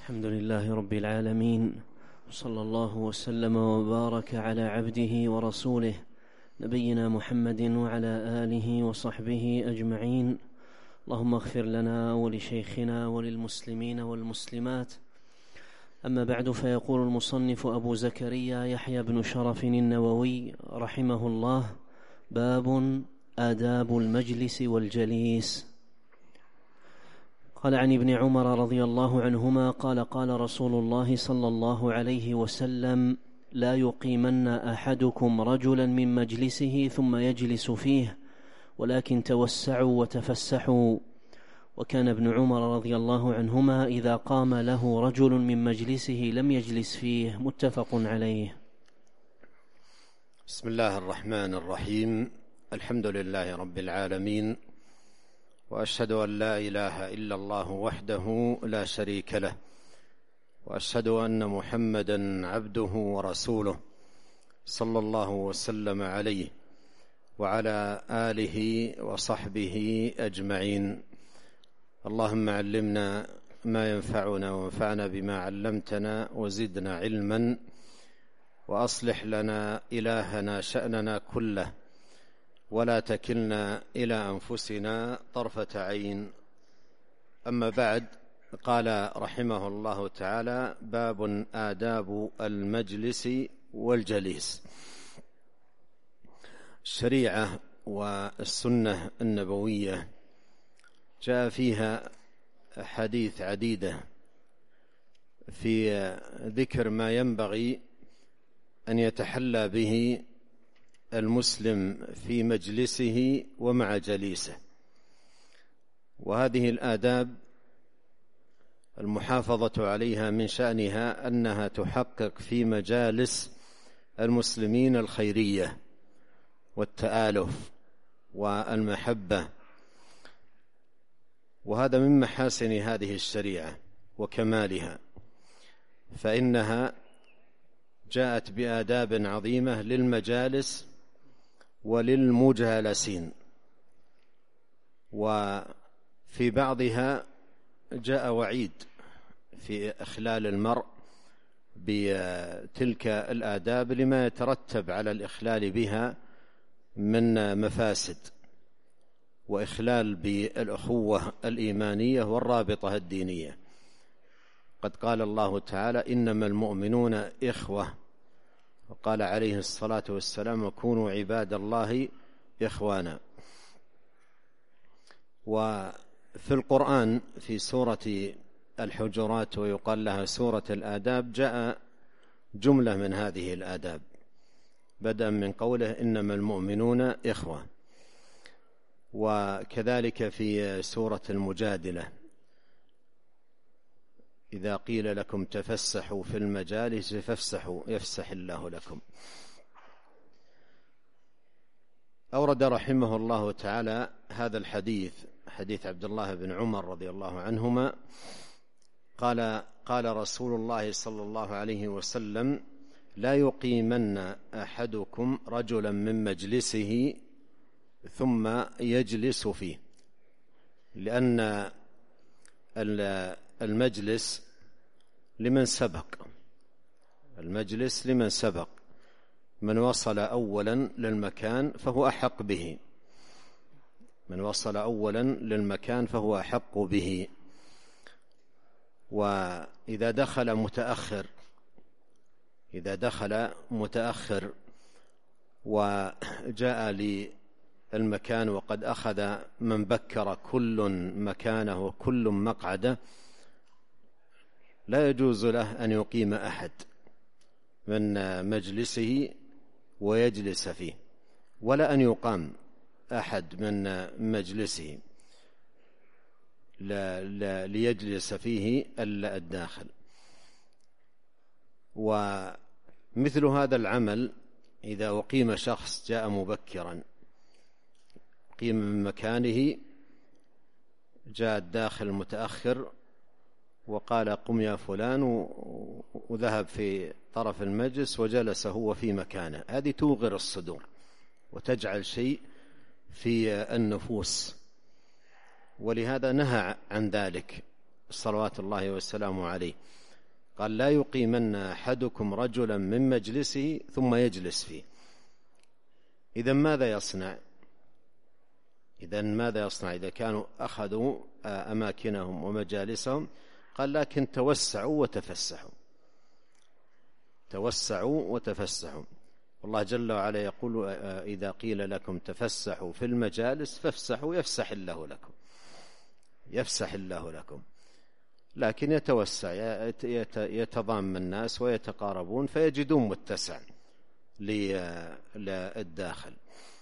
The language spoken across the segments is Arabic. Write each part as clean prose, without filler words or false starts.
الحمد لله رب العالمين، وصلى الله وسلم وبارك على عبده ورسوله نبينا محمد وعلى آله وصحبه أجمعين. اللهم اغفر لنا ولشيخنا وللمسلمين والمسلمات. أما بعد، فيقول المصنف أبو زكريا يحيى بن شرف النووي رحمه الله: باب آداب المجلس والجليس. قال عن ابن عمر رضي الله عنهما قال: قال رسول الله صلى الله عليه وسلم: لا يقيمن أحدكم رجلا من مجلسه ثم يجلس فيه، ولكن توسعوا وتفسحوا. وكان ابن عمر رضي الله عنهما إذا قام له رجل من مجلسه لم يجلس فيه. متفق عليه. بسم الله الرحمن الرحيم. الحمد لله رب العالمين، وأشهد أن لا إله إلا الله وحده لا شريك له، وأشهد أن محمدًا عبده ورسوله صلى الله وسلم عليه وعلى آله وصحبه أجمعين. اللهم علمنا ما ينفعنا وانفعنا بما علمتنا وزدنا علما، وأصلح لنا إلهنا شأننا كله، ولا تكلنا إلى أنفسنا طرفة عين. أما بعد، قال رحمه الله تعالى: باب آداب المجلس والجليس. الشريعة والسنة النبوية جاء فيها أحاديث عديدة في ذكر ما ينبغي أن يتحلى به المسلم في مجلسه ومع جليسه. وهذه الآداب المحافظة عليها من شأنها أنها تحقق في مجالس المسلمين الخيرية والتآلف والمحبة، وهذا من محاسن هذه الشريعة وكمالها، فإنها جاءت بآداب عظيمة للمجالس وللمجالسين. وفي بعضها جاء وعيد في إخلال المرء بتلك الآداب لما يترتب على الإخلال بها من مفاسد، وإخلال بالأخوة الإيمانية والرابطة الدينية. قد قال الله تعالى: إنما المؤمنون إخوة، وقال عليه الصلاة والسلام: وكونوا عباد الله إخوانا. وفي القرآن في سورة الحجرات، ويقال لها سورة الآداب، جاء جملة من هذه الآداب، بدءا من قوله: إنما المؤمنون إخوة. وكذلك في سورة المجادلة: إذا قيل لكم تفسحوا في المجالس فافسحوا يفسح الله لكم. أورد رحمه الله تعالى هذا الحديث، حديث عبد الله بن عمر رضي الله عنهما قال: قال رسول الله صلى الله عليه وسلم: لا يقيمن أحدكم رجلا من مجلسه ثم يجلس فيه. لأن المجلس لمن سبق، المجلس لمن سبق، من وصل أولا للمكان فهو أحق به، من وصل أولا للمكان فهو أحق به. وإذا دخل متأخر، إذا دخل متأخر وجاء للمكان وقد أخذ من بكر كل مكانه وكل مقعده، لا يجوز له أن يقيم أحد من مجلسه ويجلس فيه، ولا أن يقام أحد من مجلسه ليجلس فيه الداخل. ومثل هذا العمل إذا أقيم شخص جاء مبكرا، قيم من مكانه، جاء الداخل متأخر وقال: قم يا فلان، وذهب في طرف المجلس وجلس هو في مكانه، هذه توغر الصدور وتجعل شيء في النفوس، ولهذا نهى عن ذلك صلوات الله وسلامه عليه، قال: لا يقيمن أحدكم رجلا من مجلسه ثم يجلس فيه. إذن ماذا يصنع إذا كانوا أخذوا أماكنهم ومجالسهم؟ قال: لكن توسعوا وتفسحوا. والله جل وعلا يقول: إذا قيل لكم تفسحوا في المجالس فافسحوا يفسح الله لكم. لكن يتوسع، يتضام الناس ويتقاربون فيجدون متسع للداخل،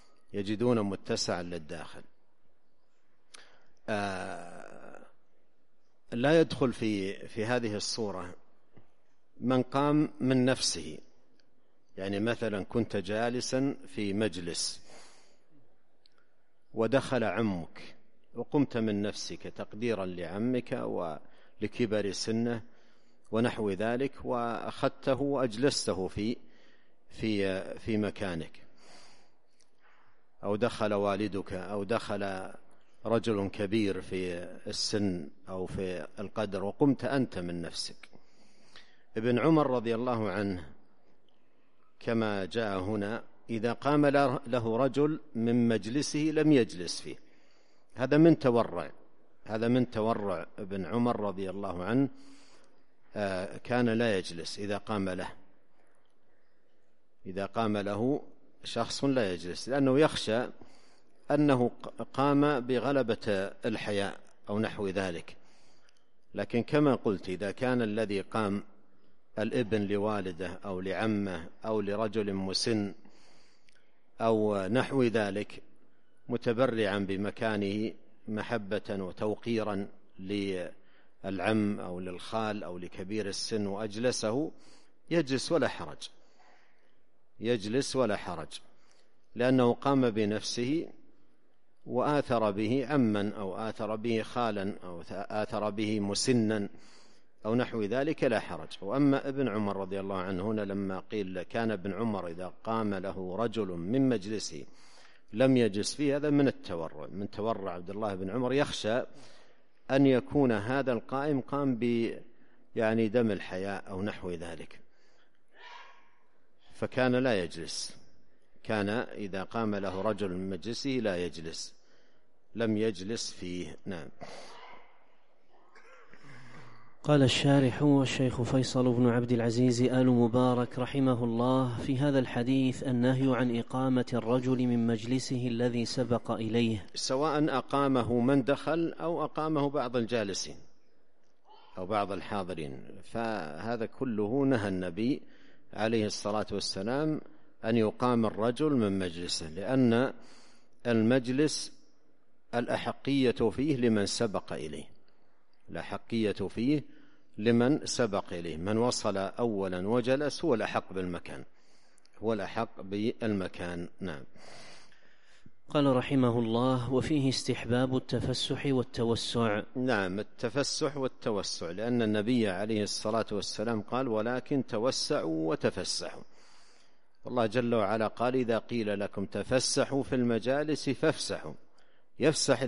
لا يدخل في هذه الصورة من قام من نفسه. يعني مثلا كنت جالسا في مجلس ودخل عمك وقمت من نفسك تقديرا لعمك ولكبر سنه ونحو ذلك، وأخذته وأجلسته في مكانك، أو دخل والدك أو دخل رجل كبير في السن أو في القدر وقمت أنت من نفسك. ابن عمر رضي الله عنه كما جاء هنا: إذا قام له رجل من مجلسه لم يجلس فيه. هذا من تورع ابن عمر رضي الله عنه، كان لا يجلس إذا قام له شخص لا يجلس، لأنه يخشى أنه قام بغلبة الحياء أو نحو ذلك. لكن كما قلت، إذا كان الذي قام الابن لوالده أو لعمه أو لرجل مسن أو نحو ذلك متبرعا بمكانه محبة وتوقيرا للعم أو للخال أو لكبير السن وأجلسه، يجلس ولا حرج، لأنه قام بنفسه وآثر به عما أو آثر به خالا أو آثر به مسنا أو نحو ذلك، لا حرج. وأما ابن عمر رضي الله عنه هنا لما قيل كان ابن عمر إذا قام له رجل من مجلسه لم يجلس فيه، هذا من تورع عبد الله بن عمر، يخشى أن يكون هذا القائم قام يعني دم الحياء أو نحو ذلك، فكان لا يجلس. كان إذا قام له رجل من مجلسه لا يجلس، لم يجلس فيه. نعم. قال الشارح والشيخ فيصل بن عبد العزيز آل مبارك رحمه الله: في هذا الحديث النهي عن إقامة الرجل من مجلسه الذي سبق إليه، سواء أقامه من دخل أو أقامه بعض الجالسين أو بعض الحاضرين، فهذا كله نهى النبي عليه الصلاة والسلام أن يقام الرجل من مجلسه، لأن المجلس الأحقية فيه لمن سبق إليه، الأحقية فيه لمن سبق إليه. من وصل أولا وجلس هو الأحق بالمكان. نعم. قال رحمه الله: وفيه استحباب التفسح والتوسع. نعم، التفسح والتوسع، لأن النبي عليه الصلاة والسلام قال: ولكن توسعوا وتفسحوا. والله جل وعلا قال: إذا قيل لكم تفسحوا في المجالس فافسحوا يفسح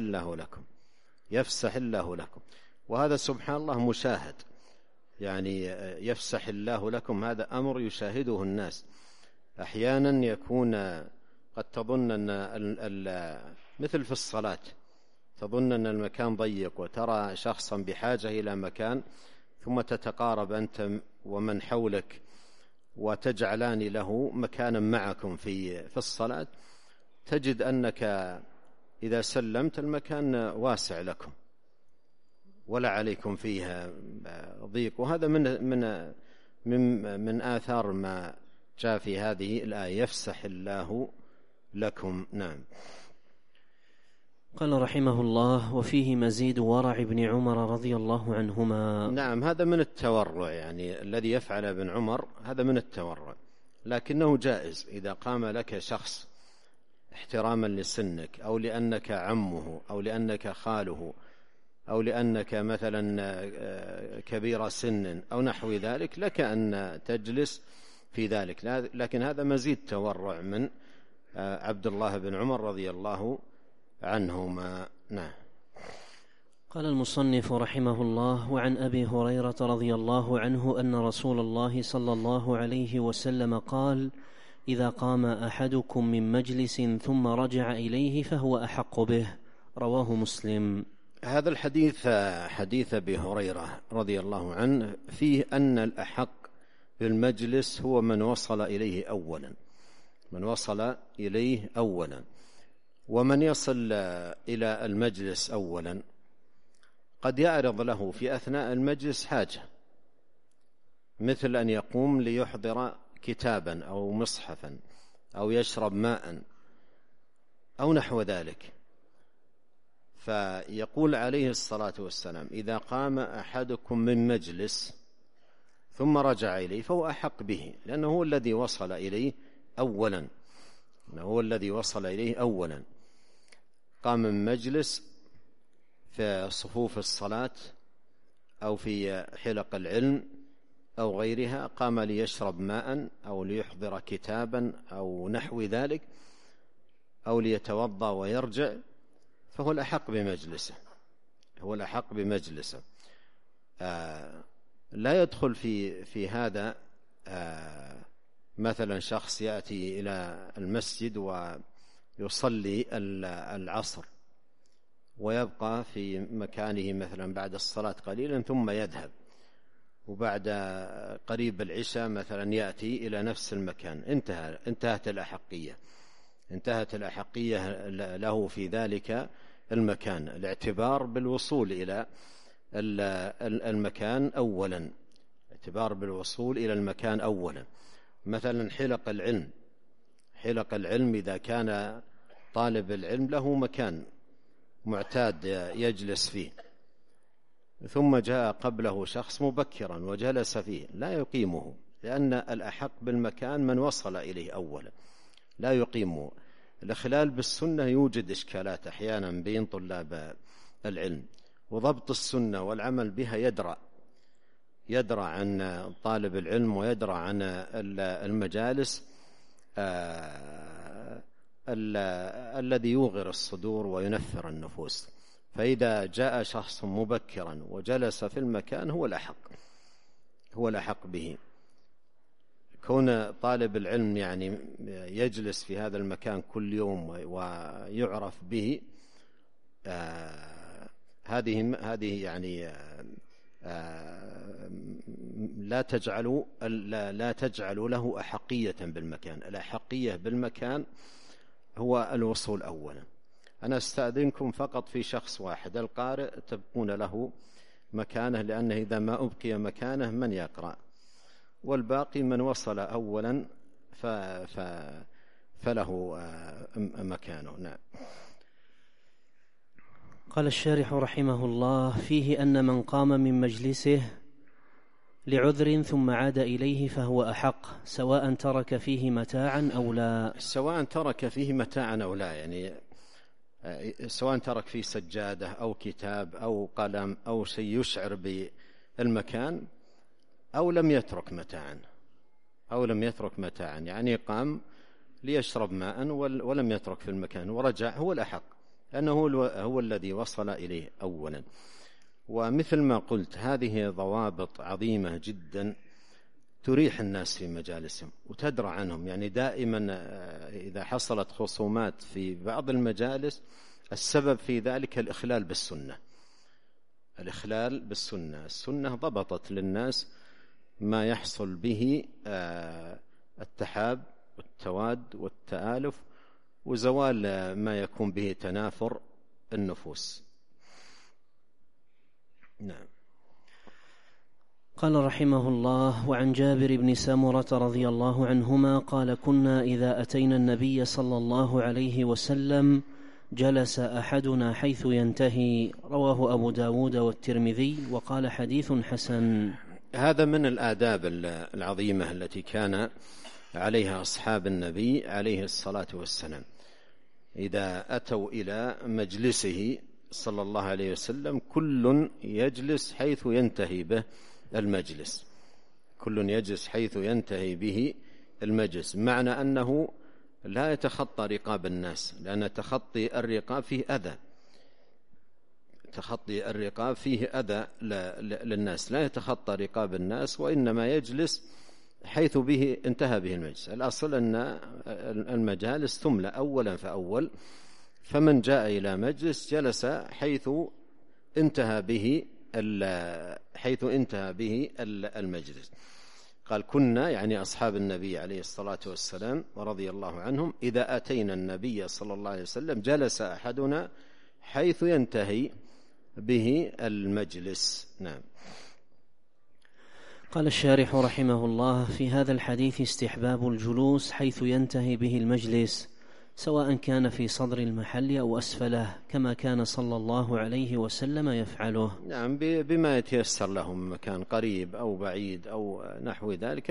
الله لكم. وهذا سبحان الله مشاهد، يعني يفسح الله لكم، هذا أمر يشاهده الناس. أحيانا يكون قد تظن أن مثل في الصلاة، تظن أن المكان ضيق وترى شخصا بحاجة إلى مكان، ثم تتقارب أنت ومن حولك وتجعلان له مكانا معكم في الصلاة، تجد أنك إذا سلمت المكان واسع لكم ولا عليكم فيها ضيق. وهذا من آثار ما جاء في هذه الآية: يفسح الله لكم. نعم. قال رحمه الله: وفيه مزيد ورع ابن عمر رضي الله عنهما. نعم، هذا من التورع، يعني الذي يفعل ابن عمر هذا من التورع، لكنه جائز إذا قام لك شخص احتراما لسنك أو لأنك عمه أو لأنك خاله أو لأنك مثلا كبير سن أو نحو ذلك، لك أن تجلس في ذلك. لكن هذا مزيد تورع من عبد الله بن عمر رضي الله عنهما. نعم. قال المصنف رحمه الله: وعن أبي هريرة رضي الله عنه أن رسول الله صلى الله عليه وسلم قال: إذا قام أحدكم من مجلس ثم رجع إليه فهو أحق به. رواه مسلم. هذا الحديث حديث أبي هريرة رضي الله عنه فيه أن الأحق بالمجلس هو من وصل إليه أولا، من وصل إليه أولا. ومن يصل إلى المجلس أولا قد يعرض له في أثناء المجلس حاجة، مثل أن يقوم ليحضر كتابا أو مصحفا أو يشرب ماء أو نحو ذلك، فيقول عليه الصلاة والسلام: إذا قام أحدكم من مجلس ثم رجع إليه فهو أحق به، لأنه هو الذي وصل إليه أولا، هو الذي وصل إليه أولا. قام من مجلس في صفوف الصلاة أو في حلق العلم أو غيرها، قام ليشرب ماء أو ليحضر كتابا أو نحو ذلك أو ليتوضأ ويرجع، فهو الأحق بمجلسه، هو الأحق بمجلسه. لا يدخل في هذا مثلا شخص يأتي إلى المسجد ويصلي العصر ويبقى في مكانه مثلا بعد الصلاة قليلا ثم يذهب، وبعد قريب العشاء مثلا يأتي إلى نفس المكان، انتهت الأحقية، انتهت الأحقية له في ذلك المكان. الاعتبار بالوصول إلى المكان أولا، اعتبار بالوصول إلى المكان أولا. مثلا حلق العلم إذا كان طالب العلم له مكان معتاد يجلس فيه، ثم جاء قبله شخص مبكرا وجلس فيه، لا يقيمه، لأن الأحق بالمكان من وصل إليه أولا، لا يقيمه. الإخلال بالسنة يوجد إشكالات أحيانا بين طلاب العلم، وضبط السنة والعمل بها يدرى عن طالب العلم ويدرى عن المجالس الذي يوغر الصدور وينفر النفوس. فإذا جاء شخص مبكرا وجلس في المكان هو الأحق به. كون طالب العلم يعني يجلس في هذا المكان كل يوم ويعرف به، هذه يعني لا تجعل له أحقية بالمكان. الأحقية بالمكان هو الوصول أولا. أنا أستأذنكم فقط في شخص واحد، القارئ تبقون له مكانه، لأنه إذا ما أبقي مكانه من يقرأ، والباقي من وصل أولا فله مكانه. نعم. قال الشارح رحمه الله: فيه أن من قام من مجلسه لعذر ثم عاد إليه فهو أحق، سواء ترك فيه متاعا أو لا. سواء ترك فيه متاعا أو لا، يعني سواء ترك فيه سجادة أو كتاب أو قلم أو شيء يشعر بالمكان، أو لم يترك متاعا، يعني قام ليشرب ماء ولم يترك في المكان ورجع، هو الأحق، لأنه هو الذي وصل إليه أولا. ومثل ما قلت، هذه ضوابط عظيمة جدا تريح الناس في مجالسهم وتدرى عنهم. يعني دائما إذا حصلت خصومات في بعض المجالس السبب في ذلك الإخلال بالسنة. السنة ضبطت للناس ما يحصل به التحاب والتواد والتآلف وزوال ما يكون به تنافر النفوس. نعم. قال رحمه الله: وعن جابر بن سمرة رضي الله عنهما قال: كنا إذا أتينا النبي صلى الله عليه وسلم جلس أحدنا حيث ينتهي. رواه أبو داود والترمذي وقال: حديث حسن. هذا من الآداب العظيمة التي كان عليها أصحاب النبي عليه الصلاة والسلام. إذا أتوا إلى مجلسه صلى الله عليه وسلم كل يجلس حيث ينتهي به المجلس، المجلس، معنى أنه لا يتخطى رقاب الناس، لأن تخطي الرقاب فيه أذى، تخطي الرقاب فيه أذى للناس، لا يتخطى رقاب الناس، وإنما يجلس حيث به انتهى به المجلس. الأصل أن المجالس تملأ أولا فأول، فمن جاء إلى مجلس جلس حيث انتهى به المجلس. قال: كنا، يعني أصحاب النبي عليه الصلاة والسلام ورضي الله عنهم، إذا أتينا النبي صلى الله عليه وسلم جلس أحدنا حيث ينتهي به المجلس. نعم. قال الشارح رحمه الله: في هذا الحديث استحباب الجلوس حيث ينتهي به المجلس، سواء كان في صدر المحل أو أسفله، كما كان صلى الله عليه وسلم يفعله. نعم، بما يتيسر لهم، مكان قريب أو بعيد أو نحو ذلك،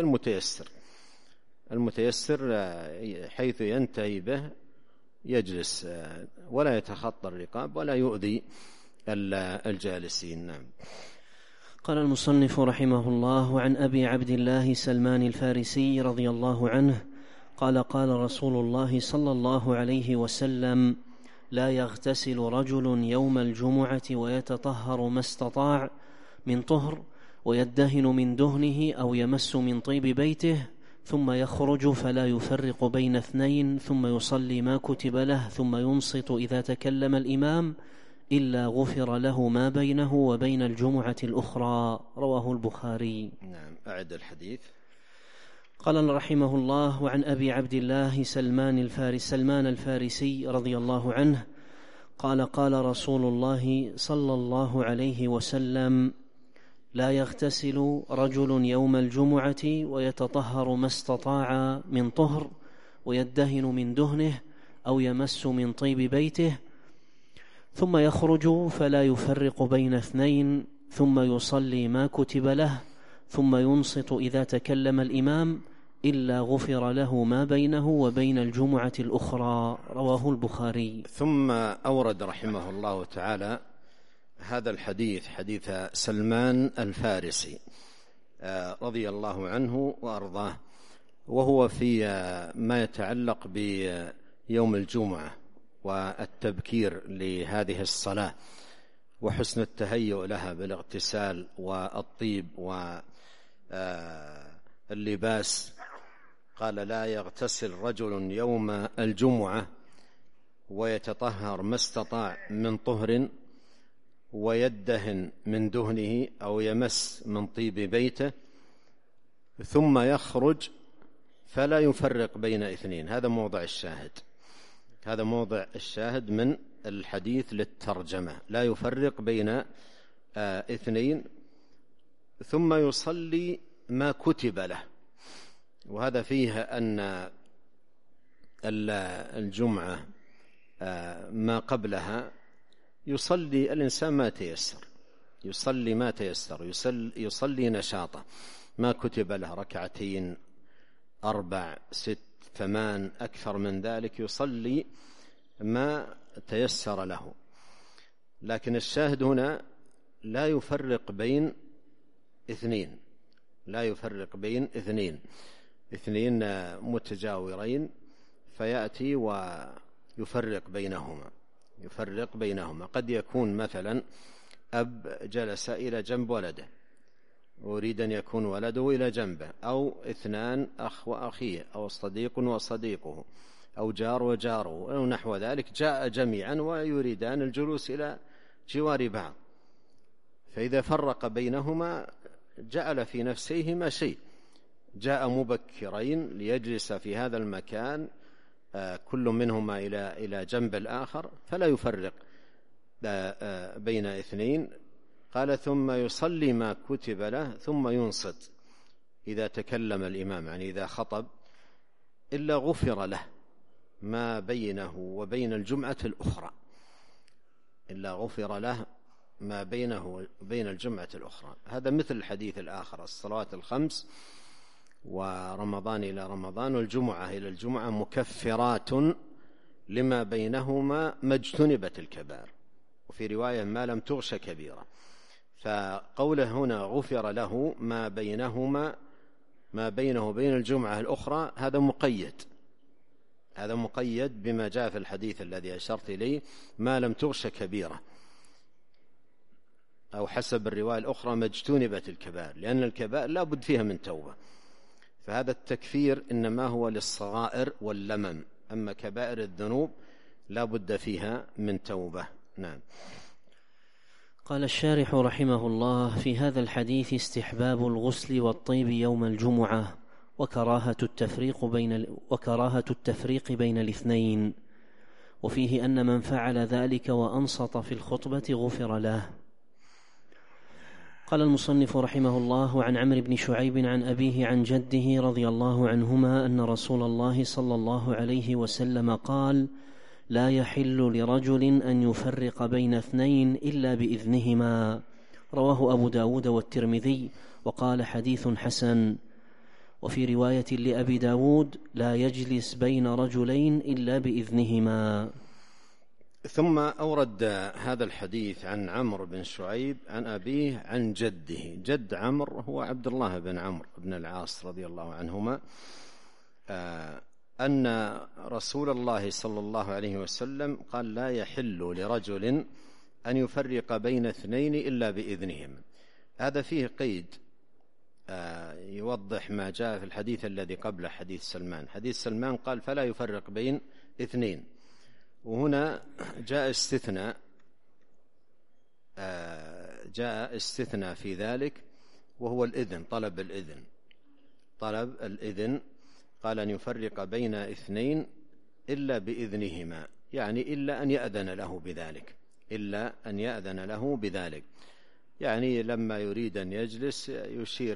المتيسر حيث ينتهي به يجلس، ولا يتخطى الرقاب ولا يؤذي الجالسين. نعم. قال المصنف رحمه الله: وعن أبي عبد الله سلمان الفارسي رضي الله عنه قال: قال رسول الله صلى الله عليه وسلم: لا يغتسل رجل يوم الجمعة ويتطهر ما استطاع من طهر، ويدهن من دهنه أو يمس من طيب بيته، ثم يخرج فلا يفرق بين اثنين، ثم يصلي ما كتب له، ثم ينصت إذا تكلم الإمام، إلا غفر له ما بينه وبين الجمعة الأخرى. رواه البخاري. نعم. أعد الحديث. قال رحمه الله: وعن أبي عبد الله سلمان الفارسي رضي الله عنه قال: قال رسول الله صلى الله عليه وسلم: لا يغتسل رجل يوم الجمعة ويتطهر ما استطاع من طهر، ويدهن من دهنه أو يمس من طيب بيته، ثم يخرج فلا يفرق بين اثنين، ثم يصلي ما كتب له، ثم ينصت إذا تكلم الإمام، إلا غفر له ما بينه وبين الجمعة الأخرى. رواه البخاري. ثم أورد رحمه الله تعالى هذا الحديث، حديث سلمان الفارسي رضي الله عنه وأرضاه، وهو في ما يتعلق بيوم الجمعة والتبكير لهذه الصلاة وحسن التهيؤ لها بالاغتسال والطيب واللباس. قال: لا يغتسل رجل يوم الجمعة ويتطهر ما استطاع من طهر، ويدهن من دهنه أو يمس من طيب بيته، ثم يخرج فلا يفرق بين اثنين. هذا موضع الشاهد من الحديث للترجمة: لا يفرق بين اثنين، ثم يصلي ما كتب له. وهذا فيه أن الجمعة ما قبلها يصلي الإنسان ما تيسر، يصلي نشاطه، ما كتب له 2 4 6 8 أكثر من ذلك، يصلي ما تيسر له. لكن الشاهد هنا لا يفرق بين اثنين متجاورين، فيأتي ويفرق بينهما. قد يكون مثلا أب جلس إلى جنب ولده، أريد أن يكون ولده إلى جنبه، أو 2 أخ وأخيه، أو صديق وصديقه، أو جار وجاره، أو نحو ذلك، جاء جميعا ويريدان الجلوس إلى جوار بعض، فإذا فرق بينهما جعل في نفسيهما شيء. جاء مبكرين ليجلس في هذا المكان، كل منهما إلى جنب الآخر، فلا يفرق بين اثنين. قال: ثم يصلي ما كتب له، ثم ينصت إذا تكلم الإمام، يعني إذا خطب، إلا غفر له ما بينه وبين الجمعة الأخرى، هذا مثل الحديث الآخر: الصلوات الخمس ورمضان إلى رمضان والجمعة إلى الجمعة مكفرات لما بينهما ما اجتنبت الكبائر، وفي رواية ما لم تغش كبيرة. فقوله هنا غفر له ما بينه وبين الجمعة الأخرى، هذا مقيد بما جاء في الحديث الذي أشرت إليه: ما لم تغش كبيرة. أو حسب الرواية الأخرى ما اجتنبت الكبائر، لأن الكبائر لا بد فيها من توبة، فهذا التكفير إنما هو للصغائر واللمم، أما كبائر الذنوب لا بد فيها من توبة. نعم. قال الشارح رحمه الله: في هذا الحديث استحباب الغسل والطيب يوم الجمعة وكراهة التفريق بين الاثنين، وفيه أن من فعل ذلك وأنصت في الخطبة غفر له. قال المصنف رحمه الله: عن عمرو بن شعيب عن أبيه عن جده رضي الله عنهما أن رسول الله صلى الله عليه وسلم قال: لا يحل لرجل أن يفرق بين اثنين إلا بإذنهما. رواه أبو داود والترمذي وقال حديث حسن. وفي رواية لأبي داود: لا يجلس بين رجلين إلا بإذنهما. ثم أورد هذا الحديث عن عمرو بن شعيب عن أبيه عن جده. جد عمرو هو عبد الله بن عمرو بن العاص رضي الله عنهما، أن رسول الله صلى الله عليه وسلم قال: لا يحل لرجل أن يفرق بين اثنين إلا بإذنهم. هذا فيه قيد يوضح ما جاء في الحديث الذي قبل حديث سلمان. حديث سلمان قال: فلا يفرق بين اثنين، وهنا جاء استثناء في ذلك، وهو الإذن، طلب الإذن. قال: أن يفرق بين اثنين إلا بإذنهما، يعني إلا أن يأذن له بذلك، يعني لما يريد أن يجلس يشير: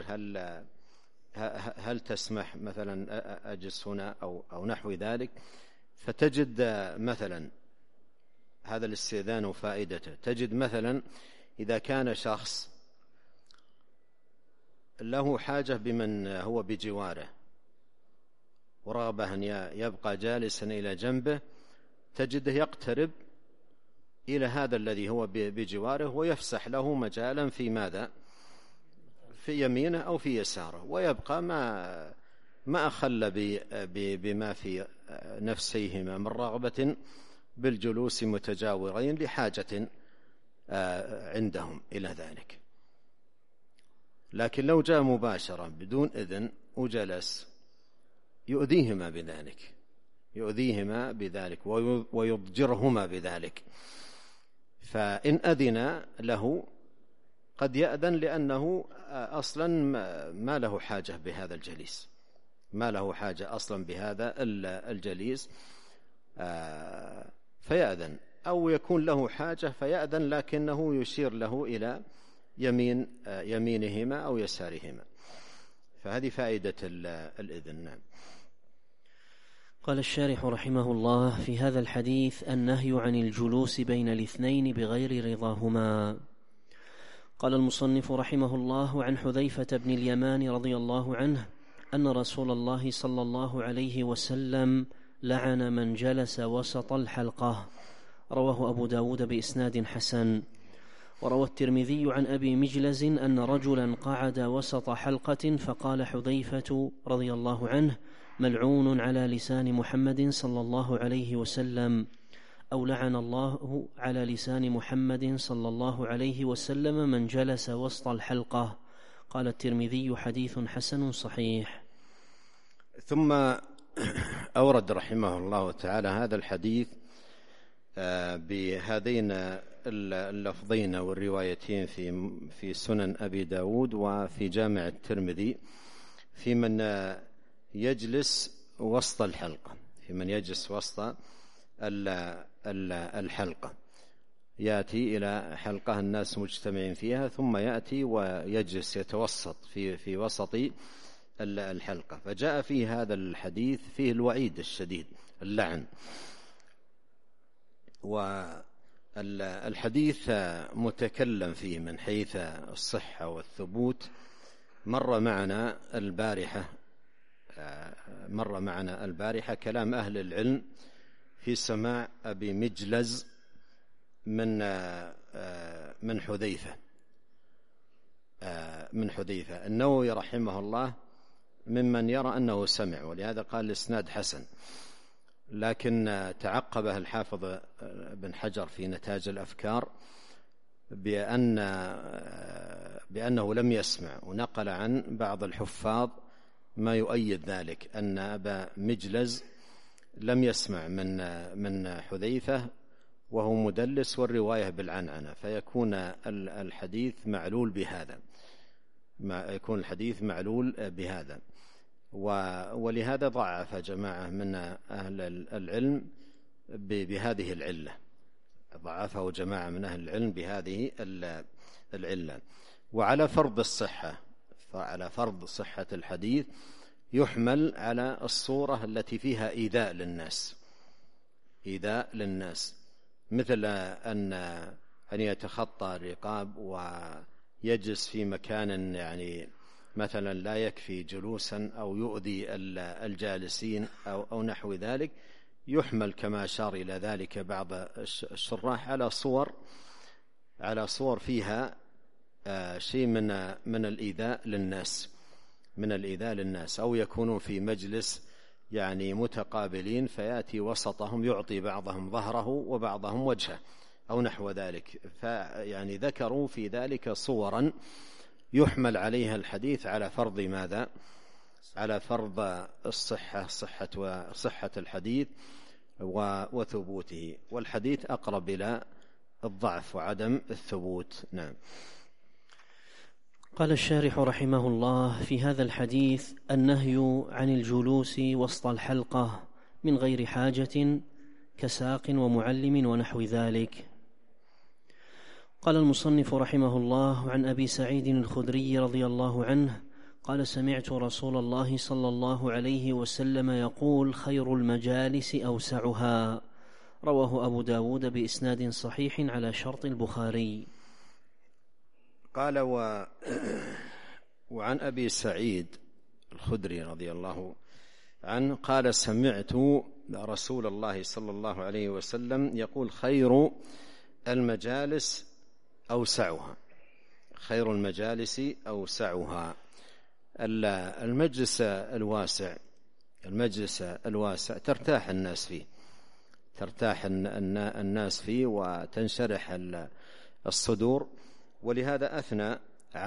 هل تسمح مثلا أجلس هنا أو نحو ذلك. فتجد مثلا هذا الاستئذان وفائدته، تجد مثلا إذا كان شخص له حاجة بمن هو بجواره ورغبة أن يبقى جالسا إلى جنبه، تجده يقترب إلى هذا الذي هو بجواره ويفسح له مجالا في ماذا؟ في يمينه أو في يساره، ويبقى ما أخل بما في نفسيهما من رغبة بالجلوس متجاورين لحاجة عندهم إلى ذلك. لكن لو جاء مباشرة بدون إذن وجلس يؤذيهما بذلك ويضجرهما بذلك. فإن أذن له قد يأذن لأنه أصلا ما له حاجة بهذا الجليس، ما له حاجة أصلا بهذا الجليس فيأذن، أو يكون له حاجة فيأذن لكنه يشير له إلى يمينهما أو يسارهما. فهذه فائدة الإذن. نعم. قال الشارح رحمه الله: في هذا الحديث النهي عن الجلوس بين الاثنين بغير رضاهما. قال المصنف رحمه الله: عن حذيفة بن اليمان رضي الله عنه أن رسول الله صلى الله عليه وسلم لعن من جلس وسط الحلقة. رواه أبو داود بإسناد حسن. وروى الترمذي عن أبي مجلز أن رجلا قعد وسط حلقة فقال حذيفة رضي الله عنه: ملعون على لسان محمد صلى الله عليه وسلم، أو لعن الله على لسان محمد صلى الله عليه وسلم من جلس وسط الحلقة. قال الترمذي: حديث حسن صحيح. ثم أورد رحمه الله تعالى هذا الحديث بهذين اللفظين والروايتين في سنن أبي داود وفي جامع الترمذي في من يجلس وسط الحلقة، الحلقة يأتي إلى حلقة الناس مجتمعين فيها، ثم يأتي ويجلس يتوسط في وسط الحلقة. فجاء في هذا الحديث فيه الوعيد الشديد، اللعن. والحديث متكلم فيه من حيث الصحة والثبوت. مر معنا البارحة كلام أهل العلم في سماع أبي مجلز من حذيفة. النووي رحمه الله ممن يرى أنه سمع، ولهذا قال الإسناد حسن، لكن تعقبه الحافظ بن حجر في نتاج الأفكار بأنه لم يسمع، ونقل عن بعض الحفاظ ما يؤيد ذلك، أن أبا مجلز لم يسمع من حذيفة وهو مدلس، والرواية بالعنعنة، فيكون الحديث معلول بهذا، يكون الحديث معلول بهذا. ولهذا ضعف جماعة من أهل العلم بهذه العلة، ضعفه جماعة من أهل العلم بهذه العلة. وعلى فرض الصحة، فعلى فرض صحة الحديث يحمل على الصورة التي فيها إيذاء للناس، مثل أن يتخطى الرقاب ويجلس في مكان يعني مثلا لا يكفي جلوسا أو يؤذي الجالسين أو نحو ذلك، يحمل كما أشار إلى ذلك بعض الشراح على صور فيها شيء من الإيذاء للناس، أو يكونوا في مجلس يعني متقابلين فيأتي وسطهم يعطي بعضهم ظهره وبعضهم وجهه أو نحو ذلك، فيعني ذكروا في ذلك صورا يحمل عليها الحديث على فرض ماذا؟ على فرض صحة الحديث وثبوته، والحديث أقرب إلى الضعف وعدم الثبوت. نعم. قال الشارح رحمه الله: في هذا الحديث النهي عن الجلوس وسط الحلقة من غير حاجة كساق ومعلم ونحو ذلك. قال المصنف رحمه الله: عن أبي سعيد الخدري رضي الله عنه قال: سمعت رسول الله صلى الله عليه وسلم يقول: خير المجالس أوسعها. رواه أبو داود بإسناد صحيح على شرط البخاري. قال: وعن أبي سعيد الخدري رضي الله عنه قال: سمعت رسول الله صلى الله عليه وسلم يقول: خير المجالس أوسعها. خير المجالس أوسعها. المجلس الواسع ترتاح الناس فيه وتنشرح الصدور، ولهذا أثنى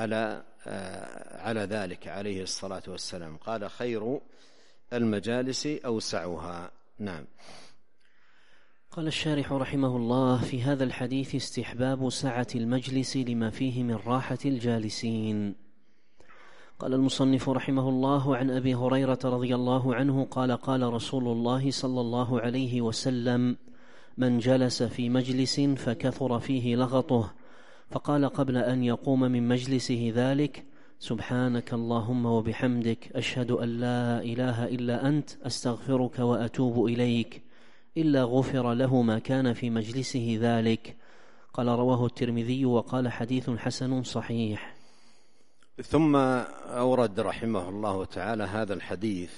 على ذلك عليه الصلاة والسلام، قال: خير المجالس أوسعها. نعم. قال الشارح رحمه الله: في هذا الحديث استحباب سعة المجلس لما فيه من راحة الجالسين. قال المصنف رحمه الله: عن أبي هريرة رضي الله عنه قال: قال رسول الله صلى الله عليه وسلم: من جلس في مجلس فكثر فيه لغطه فقال قبل أن يقوم من مجلسه ذلك: سبحانك اللهم وبحمدك أشهد أن لا إله إلا أنت أستغفرك وأتوب إليك، إلا غفر له ما كان في مجلسه ذلك. قال: رواه الترمذي وقال: حديث حسن صحيح. ثم أورد رحمه الله تعالى هذا الحديث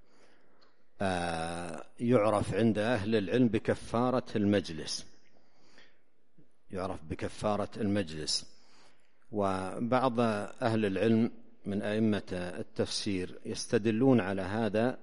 يعرف عند أهل العلم بكفارة المجلس. وبعض أهل العلم من أئمة التفسير يستدلون على هذا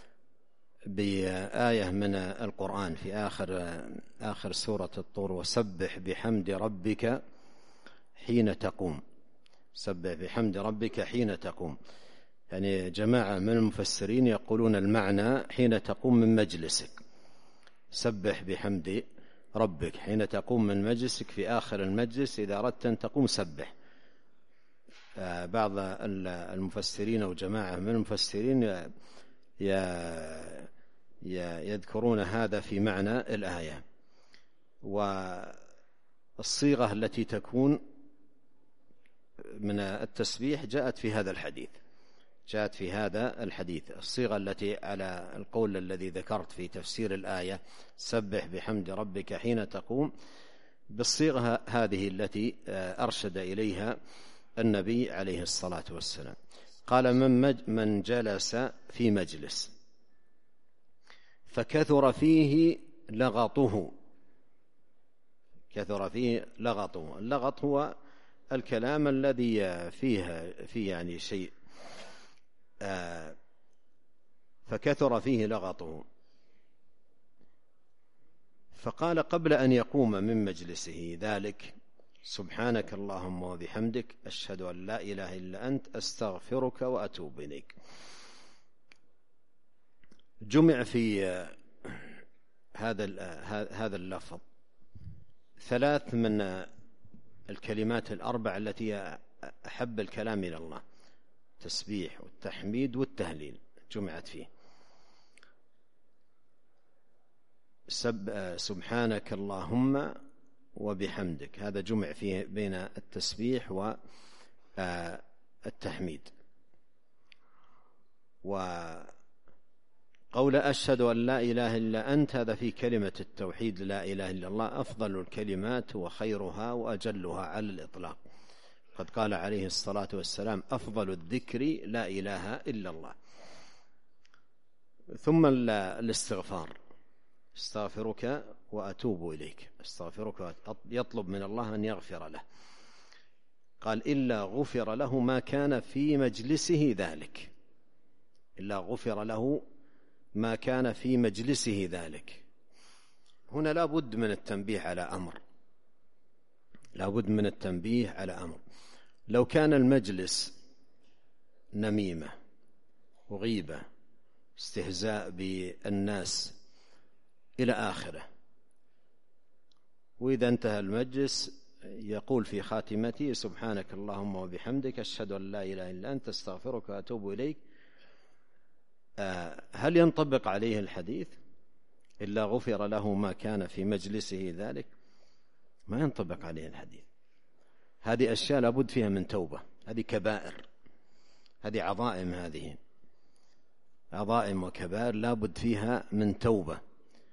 بآية من القرآن في آخر سورة الطور: وسبح بحمد ربك حين تقوم. سبح بحمد ربك حين تقوم، يعني جماعة من المفسرين يقولون المعنى حين تقوم من مجلسك، سبح بحمد ربك حين تقوم من مجلسك، في آخر المجلس إذا أردت أن تقوم سبح. بعض المفسرين أو جماعة من المفسرين يذكرون هذا في معنى الآية. والصيغة التي تكون من التسبيح جاءت في هذا الحديث، الصيغة التي على القول الذي ذكرت في تفسير الآية: سبح بحمد ربك حين تقوم، بالصيغة هذه التي أرشد إليها النبي عليه الصلاة والسلام. قال: من جلس في مجلس فكثر فيه لغطه. اللغط هو الكلام الذي فيه يعني شيء، فكثر فيه لغطه. فقال: قبل أن يقوم من مجلسه ذلك، سبحانك اللهم وبحمدك أشهد أن لا إله إلا أنت أستغفرك وأتوب إليك. جمع في هذا اللفظ 3 من الكلمات الأربع التي أحب الكلام إلى الله: التسبيح والتحميد والتهليل، جمعت فيه. سبحانك اللهم وبحمدك، هذا جمع فيه بين التسبيح والتحميد. وقول أشهد أن لا إله إلا أنت، هذا في كلمة التوحيد لا إله إلا الله، أفضل الكلمات وخيرها وأجلها على الإطلاق. قد قال عليه الصلاة والسلام: أفضل الذكر لا إله إلا الله. ثم الاستغفار: استغفرك وأتوب إليك، استغفرك، يطلب من الله أن يغفر له. قال: إلا غفر له ما كان في مجلسه ذلك، إلا غفر له ما كان في مجلسه ذلك. هنا لا بد من التنبيه على أمر، لا بد من التنبيه على أمر. لو كان المجلس نميمة وغيبة، استهزاء بالناس إلى آخره، وإذا انتهى المجلس يقول في خاتمته: سبحانك اللهم وبحمدك أشهد أن لا إله إلا أنت أستغفرك وأتوب إليك، هل ينطبق عليه الحديث إلا غفر له ما كان في مجلسه ذلك؟ ما ينطبق عليه الحديث. هذه أشياء لابد فيها من توبة، هذه كبائر، هذه عظائم، هذه عظائم وكبائر لابد فيها من توبة.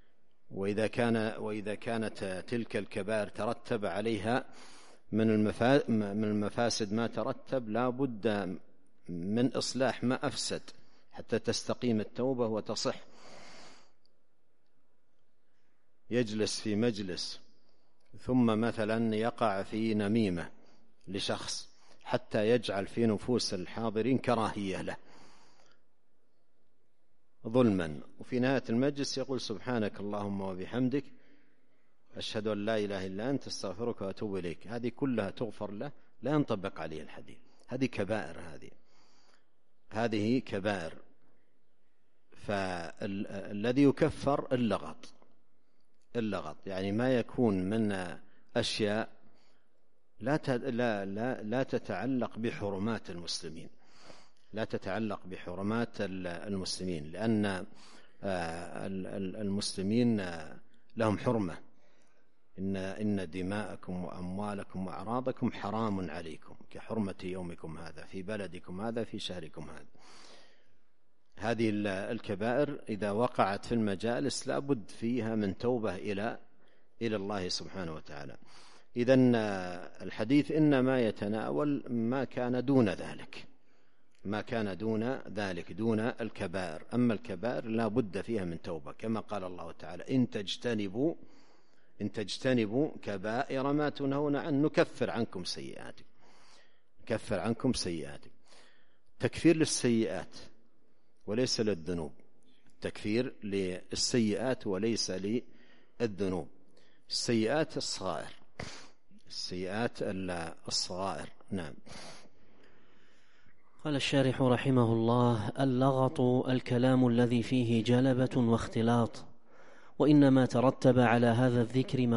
وإذا كانت تلك الكبائر ترتب عليها من المفاسد ما ترتب، لابد من إصلاح ما أفسد حتى تستقيم التوبة وتصح. يجلس في مجلس ثم مثلا يقع في نميمة لشخص حتى يجعل في نفوس الحاضرين كراهية له ظلما، وفي نهاية المجلس يقول: سبحانك اللهم وبحمدك أشهد أن لا إله إلا أنت أستغفرك وأتوب إليك. هذه كلها تغفر له، لا ينطبق عليه الحديث. هذه كبائر، هذه كبائر. فالذي يكفر اللغط، يعني ما يكون من أشياء لا تتعلق بحرمات المسلمين، لا تتعلق بحرمات المسلمين، لأن المسلمين لهم حرمة: إن دماءكم وأموالكم وأعراضكم حرام عليكم كحرمة يومكم هذا في بلدكم هذا في شهركم هذا. هذه الكبائر إذا وقعت في المجالس لابد فيها من توبة إلى الله سبحانه وتعالى. إذن الحديث إنما يتناول ما كان دون ذلك، ما كان دون الكبائر. أما الكبائر لا بد فيها من توبة، كما قال الله تعالى: إن تجتنبوا كبائر ما تنهون عنه نكفر عنكم سيئاتكم. تكفير للسيئات وليس للذنوب، تكفير للسيئات وليس للذنوب. السيئات الصغائر. نعم. قال الشارح رحمه الله: اللغط الكلام الذي فيه جلبة واختلاط، وإنما ترتب على هذا الذكر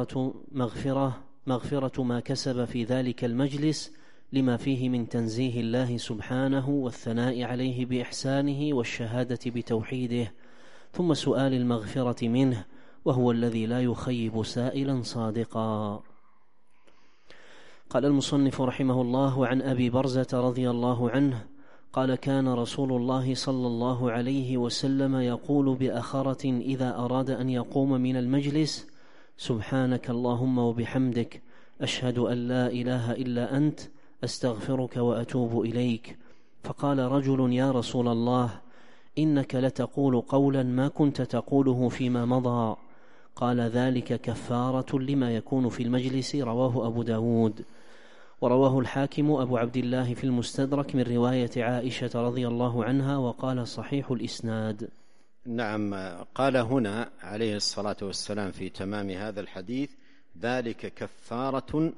مغفرة ما كسب في ذلك المجلس لما فيه من تنزيه الله سبحانه والثناء عليه بإحسانه والشهادة بتوحيده، ثم سؤال المغفرة منه، وهو الذي لا يخيب سائلا صادقا. قال المصنف رحمه الله: عن أبي برزة رضي الله عنه قال: كان رسول الله صلى الله عليه وسلم يقول بأخرة إذا أراد أن يقوم من المجلس: سبحانك اللهم وبحمدك أشهد أن لا إله إلا أنت أستغفرك وأتوب إليك. فقال رجل: يا رسول الله، إنك لتقول قولا ما كنت تقوله فيما مضى. قال: ذلك كفارة لما يكون في المجلس. رواه أبو داود. ورواه الحاكم أبو عبد الله في المستدرك من رواية عائشة رضي الله عنها، وقال: صحيح الإسناد. نعم. قال هنا عليه الصلاة والسلام في تمام هذا الحديث: ذلك كفارة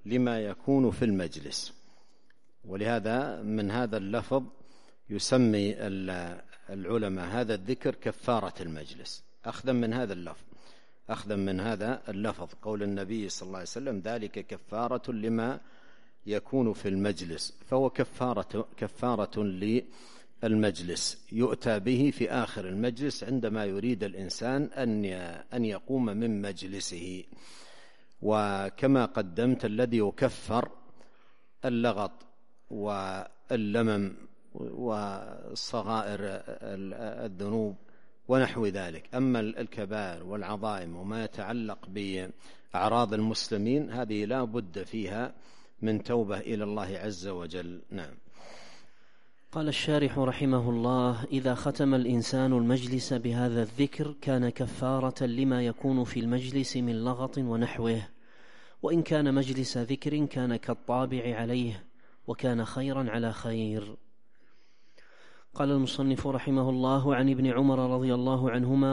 لما يكون في المجلس. ولهذا من هذا اللفظ يسمي العلماء هذا الذكر كفارة المجلس، أخذا من هذا اللفظ، قول النبي صلى الله عليه وسلم: ذلك كفارة لما يكون في المجلس، فهو كفارة للمجلس يؤتى به في آخر المجلس عندما يريد الإنسان أن يقوم من مجلسه. وكما قدمت الذي يكفر اللغط واللمم والصغائر الذنوب ونحو ذلك. أما الكبائر والعظائم وما يتعلق بأعراض المسلمين هذه لا بد فيها من توبة إلى الله عز وجل. نعم. قال الشارح رحمه الله: إذا ختم الإنسان المجلس بهذا الذكر كان كفارة لما يكون في المجلس من لغط ونحوه، وإن كان مجلس ذكر كان كالطابع عليه وكان خيرا على خير. قال المصنف رحمه الله: عن ابن عمر رضي الله عنهما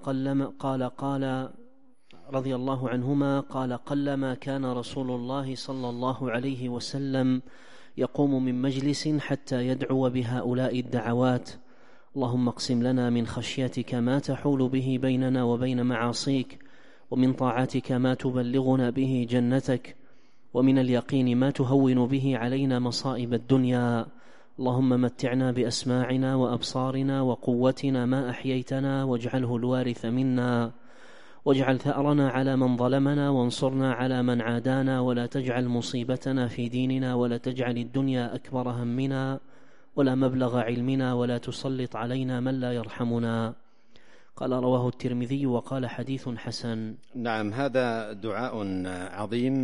قال قلما كان رسول الله صلى الله عليه وسلم يقوم من مجلس حتى يدعو بهؤلاء الدعوات: اللهم اقسم لنا من خشيتك ما تحول به بيننا وبين معاصيك، ومن طاعتك ما تبلغنا به جنتك، ومن اليقين ما تهون به علينا مصائب الدنيا، اللهم متعنا بأسماعنا وأبصارنا وقوتنا ما أحييتنا، واجعله الوارث منا، واجعل ثأرنا على من ظلمنا، وانصرنا على من عادانا، ولا تجعل مصيبتنا في ديننا، ولا تجعل الدنيا أكبر همنا ولا مبلغ علمنا، ولا تسلط علينا من لا يرحمنا. قال: رواه الترمذي وقال حديث حسن. نعم، هذا دعاء عظيم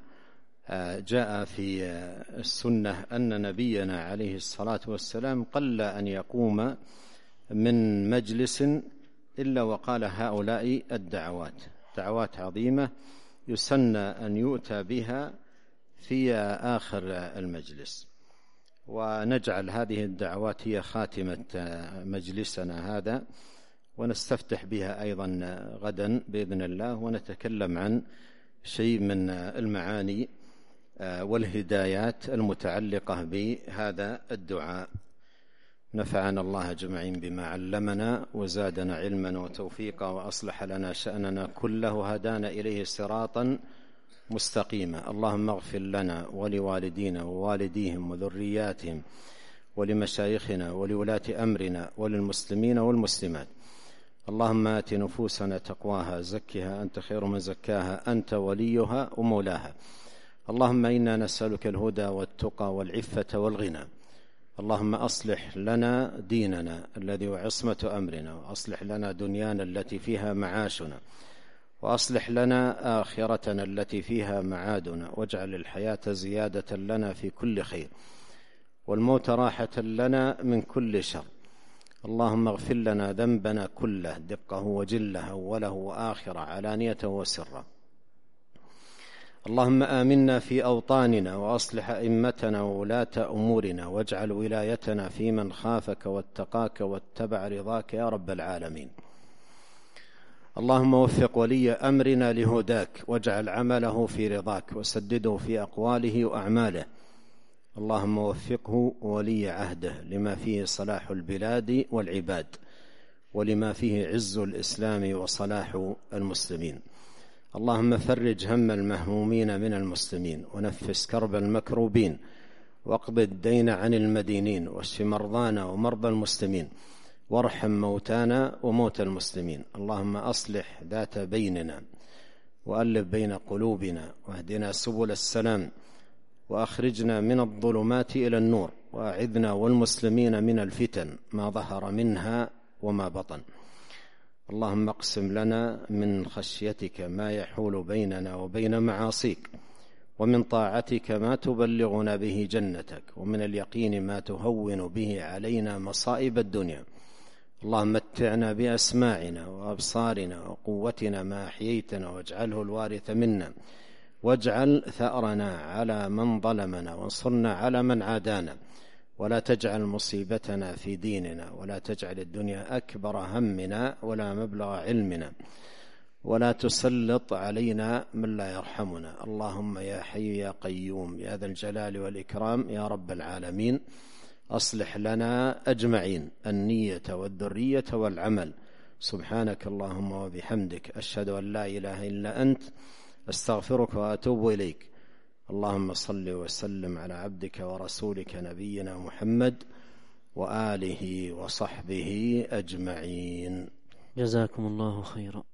جاء في السنة أن نبينا عليه الصلاة والسلام قل أن يقوم من مجلس إلا وقال هؤلاء الدعوات، دعوات عظيمة يسن أن يؤتى بها في آخر المجلس، ونجعل هذه الدعوات هي خاتمة مجلسنا هذا، ونستفتح بها أيضا غدا بإذن الله، ونتكلم عن شيء من المعاني والهدايات المتعلقة بهذا الدعاء. نفعنا الله أجمعين بما علمنا، وزادنا علما وتوفيقا، وأصلح لنا شأننا كله، هدانا إليه صراطا مستقيما. اللهم اغفر لنا ولوالدينا ووالديهم وذرياتهم ولمشايخنا ولولاة أمرنا وللمسلمين والمسلمات. اللهم آت نفوسنا تقواها، زكها أنت خير من زكاها، أنت وليها ومولاها. اللهم إنا نسألك الهدى والتقى والعفة والغنى. اللهم أصلح لنا ديننا الذي هو عصمة أمرنا، وأصلح لنا دنيانا التي فيها معاشنا، وأصلح لنا آخرتنا التي فيها معادنا، واجعل الحياة زيادة لنا في كل خير، والموت راحة لنا من كل شر. اللهم اغفر لنا ذنبنا كله، دقه وجله، أوله وآخره، علانيته وسره. اللهم آمنا في أوطاننا، وأصلح أئمتنا وولاة أمورنا، واجعل ولايتنا في من خافك واتقاك واتبع رضاك يا رب العالمين. اللهم وفق ولي أمرنا لهداك، واجعل عمله في رضاك، وسدده في أقواله وأعماله. اللهم وفقه ولي عهده لما فيه صلاح البلاد والعباد، ولما فيه عز الإسلام وصلاح المسلمين. اللهم فرج هم المهمومين من المسلمين، ونفس كرب المكروبين، واقض الدين عن المدينين، واشف مرضانا ومرضى المسلمين، وارحم موتانا وموتى المسلمين. اللهم أصلح ذات بيننا، وألف بين قلوبنا، واهدنا سبل السلام، وأخرجنا من الظلمات إلى النور، وأعذنا والمسلمين من الفتن ما ظهر منها وما بطن. اللهم اقسم لنا من خشيتك ما يحول بيننا وبين معاصيك، ومن طاعتك ما تبلغنا به جنتك، ومن اليقين ما تهون به علينا مصائب الدنيا. اللهم متعنا بأسماعنا وأبصارنا وقوتنا ما أحييتنا، واجعله الوارث منا، واجعل ثأرنا على من ظلمنا، وانصرنا على من عادانا، ولا تجعل مصيبتنا في ديننا، ولا تجعل الدنيا أكبر همنا ولا مبلغ علمنا، ولا تسلط علينا من لا يرحمنا. اللهم يا حي يا قيوم يا ذا الجلال والإكرام يا رب العالمين أصلح لنا أجمعين النية والذرية والعمل. سبحانك اللهم وبحمدك أشهد أن لا إله إلا أنت أستغفرك وأتوب إليك. اللهم صل وسلم على عبدك ورسولك نبينا محمد وآله وصحبه أجمعين. جزاكم الله خيرا.